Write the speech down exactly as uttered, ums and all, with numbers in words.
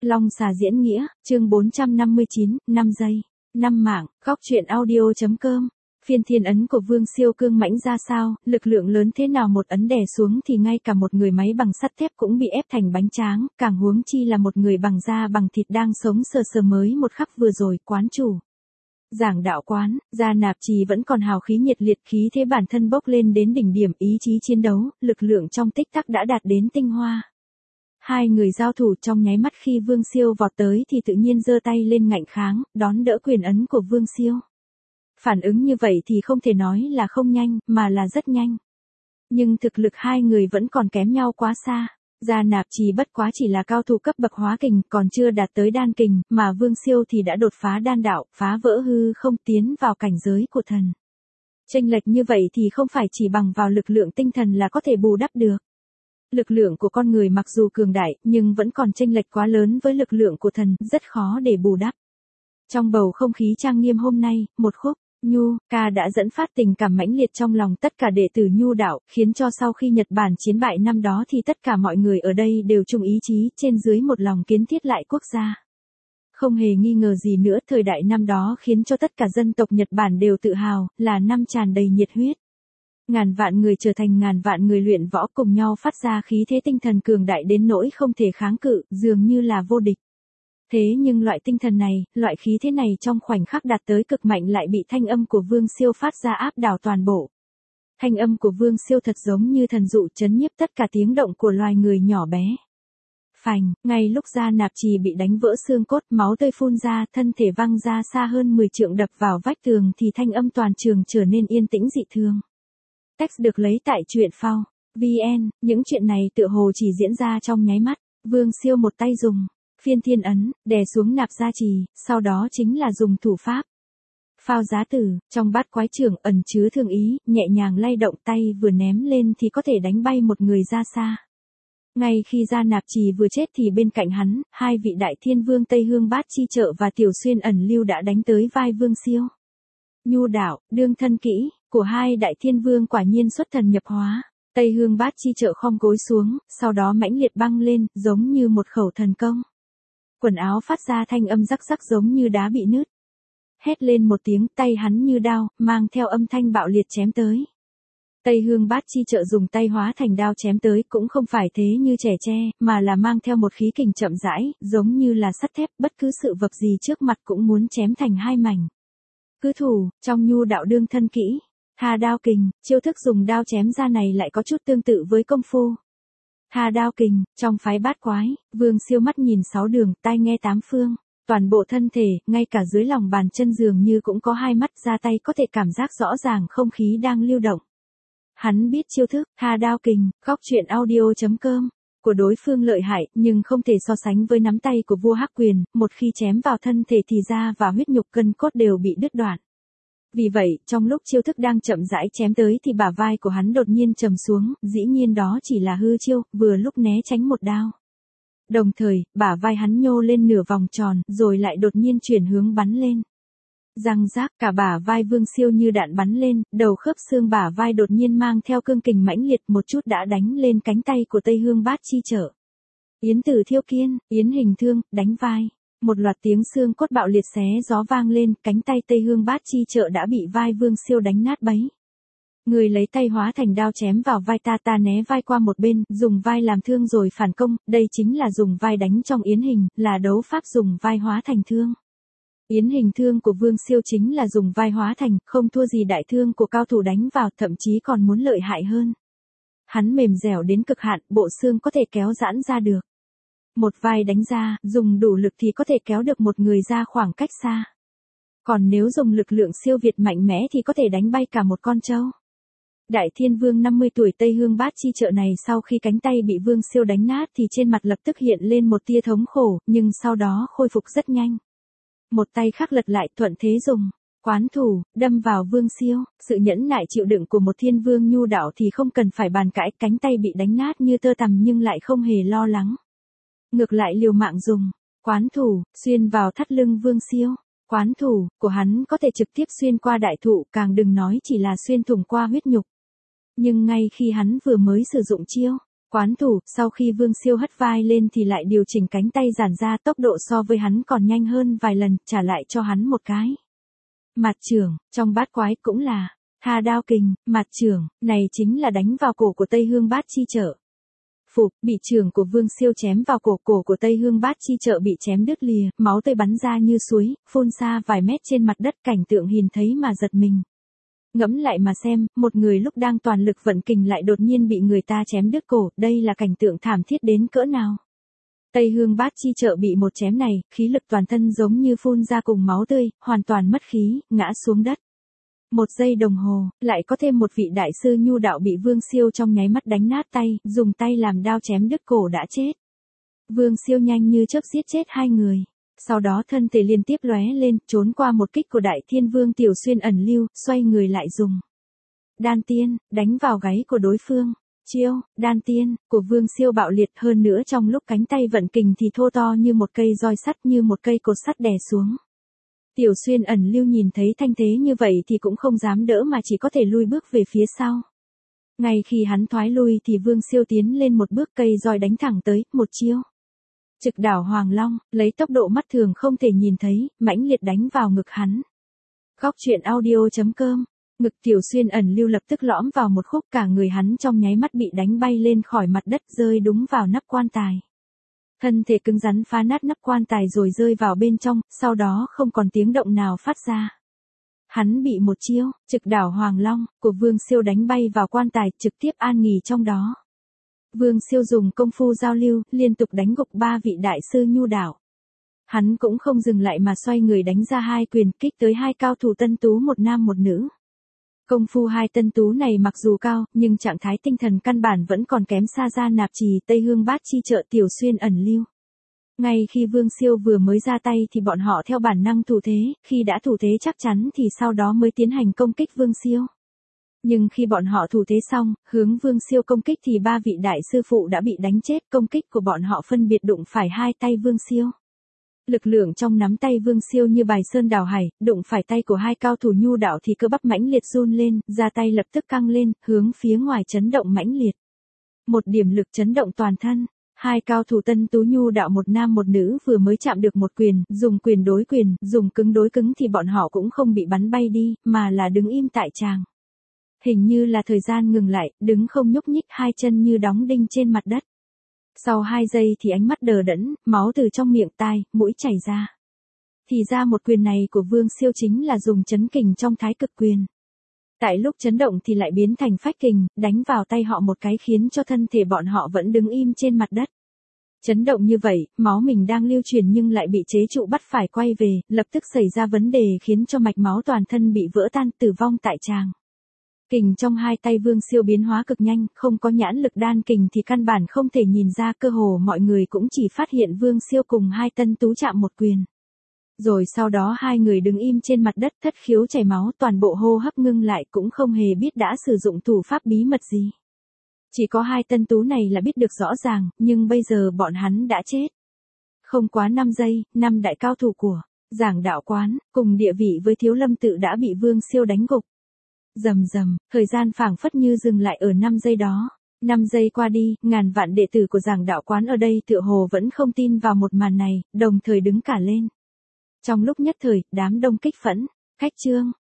Long xà diễn nghĩa, chương bốn trăm năm mươi chín, năm giây, năm mạng, góc truyện audio chấm com. Phiên thiên ấn của Vương Siêu cương mãnh ra sao, lực lượng lớn thế nào một ấn đè xuống thì ngay cả một người máy bằng sắt thép cũng bị ép thành bánh tráng, càng huống chi là một người bằng da bằng thịt đang sống sờ sờ mới một khắc vừa rồi, quán chủ. Giảng đạo quán, Gia Nạp Trì vẫn còn hào khí nhiệt liệt, khí thế bản thân bốc lên đến đỉnh điểm, ý chí chiến đấu, lực lượng trong tích tắc đã đạt đến tinh hoa. Hai người giao thủ trong nháy mắt, khi Vương Siêu vọt tới thì tự nhiên giơ tay lên ngạnh kháng, đón đỡ quyền ấn của Vương Siêu. Phản ứng như vậy thì không thể nói là không nhanh, mà là rất nhanh. Nhưng thực lực hai người vẫn còn kém nhau quá xa. Gia Nạp Trì bất quá chỉ là cao thủ cấp bậc hóa kình, còn chưa đạt tới đan kình, mà Vương Siêu thì đã đột phá đan đạo, phá vỡ hư không, tiến vào cảnh giới của thần. Chênh lệch như vậy thì không phải chỉ bằng vào lực lượng tinh thần là có thể bù đắp được. Lực lượng của con người mặc dù cường đại, nhưng vẫn còn chênh lệch quá lớn với lực lượng của thần, rất khó để bù đắp. Trong bầu không khí trang nghiêm hôm nay, một khúc Nhu ca đã dẫn phát tình cảm mãnh liệt trong lòng tất cả đệ tử Nhu đạo, khiến cho sau khi Nhật Bản chiến bại năm đó thì tất cả mọi người ở đây đều chung ý chí, trên dưới một lòng kiến thiết lại quốc gia. Không hề nghi ngờ gì nữa, thời đại năm đó khiến cho tất cả dân tộc Nhật Bản đều tự hào, là năm tràn đầy nhiệt huyết. Ngàn vạn người trở thành ngàn vạn người luyện võ, cùng nhau phát ra khí thế tinh thần cường đại đến nỗi không thể kháng cự, dường như là vô địch. Thế nhưng loại tinh thần này, loại khí thế này trong khoảnh khắc đạt tới cực mạnh lại bị thanh âm của Vương Siêu phát ra áp đảo toàn bộ. Thanh âm của Vương Siêu thật giống như thần dụ chấn nhiếp tất cả tiếng động của loài người nhỏ bé. Phành, ngay lúc Gia Nạp Trì bị đánh vỡ xương cốt, máu tươi phun ra, thân thể văng ra xa hơn mười trượng đập vào vách tường thì thanh âm toàn trường trở nên yên tĩnh dị thường. Text được lấy tại truyện phao vn, những chuyện này tựa hồ chỉ diễn ra trong nháy mắt. Vương Siêu một tay dùng phiên thiên ấn, đè xuống Nạp Gia Trì, sau đó chính là dùng thủ pháp phao giá tử, trong bát quái trưởng ẩn chứa thương ý, nhẹ nhàng lay động, tay vừa ném lên thì có thể đánh bay một người ra xa. Ngay khi Gia Nạp Trì vừa chết thì bên cạnh hắn, hai vị đại thiên vương Tây Hương Bát Chi Trợ và Tiểu Xuyên Ẩn Lưu đã đánh tới vai Vương Siêu. Nhu đạo, đương thân kỹ của hai đại thiên vương quả nhiên xuất thần nhập hóa. Tây Hương Bát Chi Trợ khom gối xuống, sau đó mãnh liệt băng lên, giống như một khẩu thần công. Quần áo phát ra thanh âm rắc rắc giống như đá bị nứt. Hét lên một tiếng, tay hắn như đao, mang theo âm thanh bạo liệt chém tới. Tây Hương Bát Chi Trợ dùng tay hóa thành đao chém tới, cũng không phải thế như trẻ tre, mà là mang theo một khí kình chậm rãi, giống như là sắt thép, bất cứ sự vật gì trước mặt cũng muốn chém thành hai mảnh. Cứ thủ, trong Nhu đạo đương thân kỹ, Tha Đao Kình, chiêu thức dùng đao chém ra này lại có chút tương tự với công phu. Tha Đao Kình, trong phái bát quái, Vương Siêu mắt nhìn sáu đường, tai nghe tám phương, toàn bộ thân thể, ngay cả dưới lòng bàn chân dường như cũng có hai mắt, ra tay có thể cảm giác rõ ràng không khí đang lưu động. Hắn biết chiêu thức Tha Đao Kình, góc truyện audio chấm com của đối phương lợi hại, nhưng không thể so sánh với nắm tay của vua Hắc Quyền, một khi chém vào thân thể thì da và huyết nhục gân cốt đều bị đứt đoạn. Vì vậy, trong lúc chiêu thức đang chậm rãi chém tới thì bả vai của hắn đột nhiên trầm xuống, dĩ nhiên đó chỉ là hư chiêu, vừa lúc né tránh một đao. Đồng thời, bả vai hắn nhô lên nửa vòng tròn, rồi lại đột nhiên chuyển hướng bắn lên. Răng rác, cả bả vai Vương Siêu như đạn bắn lên, đầu khớp xương bả vai đột nhiên mang theo cương kình mãnh liệt, một chút đã đánh lên cánh tay của Tây Hương Bát Chi Trợ. Yến Tử Thiêu Kiên, Yến Hình Thương, đánh vai. Một loạt tiếng xương cốt bạo liệt xé gió vang lên, cánh tay Tây Hương Bát Chi Trợ đã bị vai Vương Siêu đánh nát bấy. Người lấy tay hóa thành đao chém vào vai ta, ta né vai qua một bên, dùng vai làm thương rồi phản công, đây chính là dùng vai đánh trong yến hình, là đấu pháp dùng vai hóa thành thương. Yến hình thương của Vương Siêu chính là dùng vai hóa thành, không thua gì đại thương của cao thủ đánh vào, thậm chí còn muốn lợi hại hơn. Hắn mềm dẻo đến cực hạn, bộ xương có thể kéo giãn ra được. Một vai đánh ra, dùng đủ lực thì có thể kéo được một người ra khoảng cách xa. Còn nếu dùng lực lượng siêu việt mạnh mẽ thì có thể đánh bay cả một con trâu. Đại Thiên Vương năm mươi tuổi Tây Hương Bát Chi Trợ này sau khi cánh tay bị Vương Siêu đánh nát thì trên mặt lập tức hiện lên một tia thống khổ, nhưng sau đó khôi phục rất nhanh. Một tay khác lật lại, thuận thế dùng quán thủ, đâm vào Vương Siêu. Sự nhẫn nại chịu đựng của một thiên vương Nhu đạo thì không cần phải bàn cãi, cánh tay bị đánh nát như tơ tằm nhưng lại không hề lo lắng. Ngược lại liều mạng dùng quán thủ, xuyên vào thắt lưng Vương Siêu. Quán thủ của hắn có thể trực tiếp xuyên qua đại thụ, càng đừng nói chỉ là xuyên thủng qua huyết nhục. Nhưng ngay khi hắn vừa mới sử dụng chiêu Quán thủ, sau khi Vương Siêu hất vai lên thì lại điều chỉnh cánh tay giãn ra, tốc độ so với hắn còn nhanh hơn vài lần, trả lại cho hắn một cái. Mạt chưởng, trong bát quái cũng là Hà Đao Kình, mạt chưởng, này chính là đánh vào cổ của Tây Hương Bát Chi Trợ. Phục, bị chưởng của Vương Siêu chém vào cổ, cổ của Tây Hương Bát Chi Trợ bị chém đứt lìa, máu tươi bắn ra như suối, phun xa vài mét trên mặt đất, cảnh tượng hiền thấy mà giật mình. Ngẫm lại mà xem, một người lúc đang toàn lực vận kình lại đột nhiên bị người ta chém đứt cổ, đây là cảnh tượng thảm thiết đến cỡ nào. Tây Hương Bát Chi Trợ bị một chém này, khí lực toàn thân giống như phun ra cùng máu tươi, hoàn toàn mất khí, ngã xuống đất. Một giây đồng hồ, lại có thêm một vị đại sư nhu đạo bị Vương Siêu trong nháy mắt đánh nát tay, dùng tay làm đao chém đứt cổ đã chết. Vương Siêu nhanh như chớp giết chết hai người. Sau đó thân thể liên tiếp lóe lên, trốn qua một kích của Đại Thiên Vương Tiểu Xuyên ẩn lưu, xoay người lại dùng đan tiên, đánh vào gáy của đối phương. Chiêu, đan tiên, của Vương Siêu bạo liệt hơn nữa trong lúc cánh tay vận kình thì thô to như một cây roi sắt, như một cây cột sắt đè xuống. Tiểu Xuyên ẩn lưu nhìn thấy thanh thế như vậy thì cũng không dám đỡ mà chỉ có thể lui bước về phía sau. Ngay khi hắn thoái lui thì Vương Siêu tiến lên một bước, cây roi đánh thẳng tới, một chiêu. Trực đảo Hoàng Long, lấy tốc độ mắt thường không thể nhìn thấy, mãnh liệt đánh vào ngực hắn. Góc truyện audio chấm com, ngực Tiểu Xuyên ẩn lưu lập tức lõm vào một khúc, cả người hắn trong nháy mắt bị đánh bay lên khỏi mặt đất, rơi đúng vào nắp quan tài. Thân thể cứng rắn phá nát nắp quan tài rồi rơi vào bên trong, sau đó không còn tiếng động nào phát ra. Hắn bị một chiêu, trực đảo Hoàng Long, của Vương Siêu đánh bay vào quan tài, trực tiếp an nghỉ trong đó. Vương Siêu dùng công phu giao lưu, liên tục đánh gục ba vị đại sư nhu đạo. Hắn cũng không dừng lại mà xoay người đánh ra hai quyền, kích tới hai cao thủ tân tú, một nam một nữ. Công phu hai tân tú này mặc dù cao, nhưng trạng thái tinh thần căn bản vẫn còn kém xa Gia Nạp Trì, Tây Hương Bát Chi Trợ, Tiểu Xuyên ẩn lưu. Ngay khi Vương Siêu vừa mới ra tay thì bọn họ theo bản năng thủ thế, khi đã thủ thế chắc chắn thì sau đó mới tiến hành công kích Vương Siêu. Nhưng khi bọn họ thủ thế xong, hướng Vương Siêu công kích thì ba vị đại sư phụ đã bị đánh chết, công kích của bọn họ phân biệt đụng phải hai tay Vương Siêu. Lực lượng trong nắm tay Vương Siêu như bài sơn đảo hải, đụng phải tay của hai cao thủ nhu đạo thì cơ bắp mãnh liệt run lên, ra tay lập tức căng lên, hướng phía ngoài chấn động mãnh liệt. Một điểm lực chấn động toàn thân. Hai cao thủ tân tú nhu đạo một nam một nữ vừa mới chạm được một quyền, dùng quyền đối quyền, dùng cứng đối cứng thì bọn họ cũng không bị bắn bay đi, mà là đứng im tại tràng. Hình như là thời gian ngừng lại, đứng không nhúc nhích, hai chân như đóng đinh trên mặt đất. Sau hai giây thì ánh mắt đờ đẫn, máu từ trong miệng, tai, mũi chảy ra. Thì ra một quyền này của Vương Siêu chính là dùng chấn kình trong Thái Cực Quyền. Tại lúc chấn động thì lại biến thành phách kình, đánh vào tay họ một cái khiến cho thân thể bọn họ vẫn đứng im trên mặt đất. Chấn động như vậy, máu mình đang lưu truyền nhưng lại bị chế trụ bắt phải quay về, lập tức xảy ra vấn đề khiến cho mạch máu toàn thân bị vỡ tan, tử vong tại tràng. Kình trong hai tay Vương Siêu biến hóa cực nhanh, không có nhãn lực đan kình thì căn bản không thể nhìn ra, cơ hồ mọi người cũng chỉ phát hiện Vương Siêu cùng hai tân tú chạm một quyền. Rồi sau đó hai người đứng im trên mặt đất, thất khiếu chảy máu, toàn bộ hô hấp ngưng lại, cũng không hề biết đã sử dụng thủ pháp bí mật gì. Chỉ có hai tân tú này là biết được rõ ràng, nhưng bây giờ bọn hắn đã chết. Không quá năm giây, năm đại cao thủ của Giảng Đạo Quán, cùng địa vị với Thiếu Lâm Tự đã bị Vương Siêu đánh gục. Rầm rầm, thời gian phảng phất như dừng lại ở năm giây đó. năm giây qua đi, ngàn vạn đệ tử của Giảng Đạo Quán ở đây tựa hồ vẫn không tin vào một màn này, đồng thời đứng cả lên. Trong lúc nhất thời, đám đông kích phẫn, khách trương,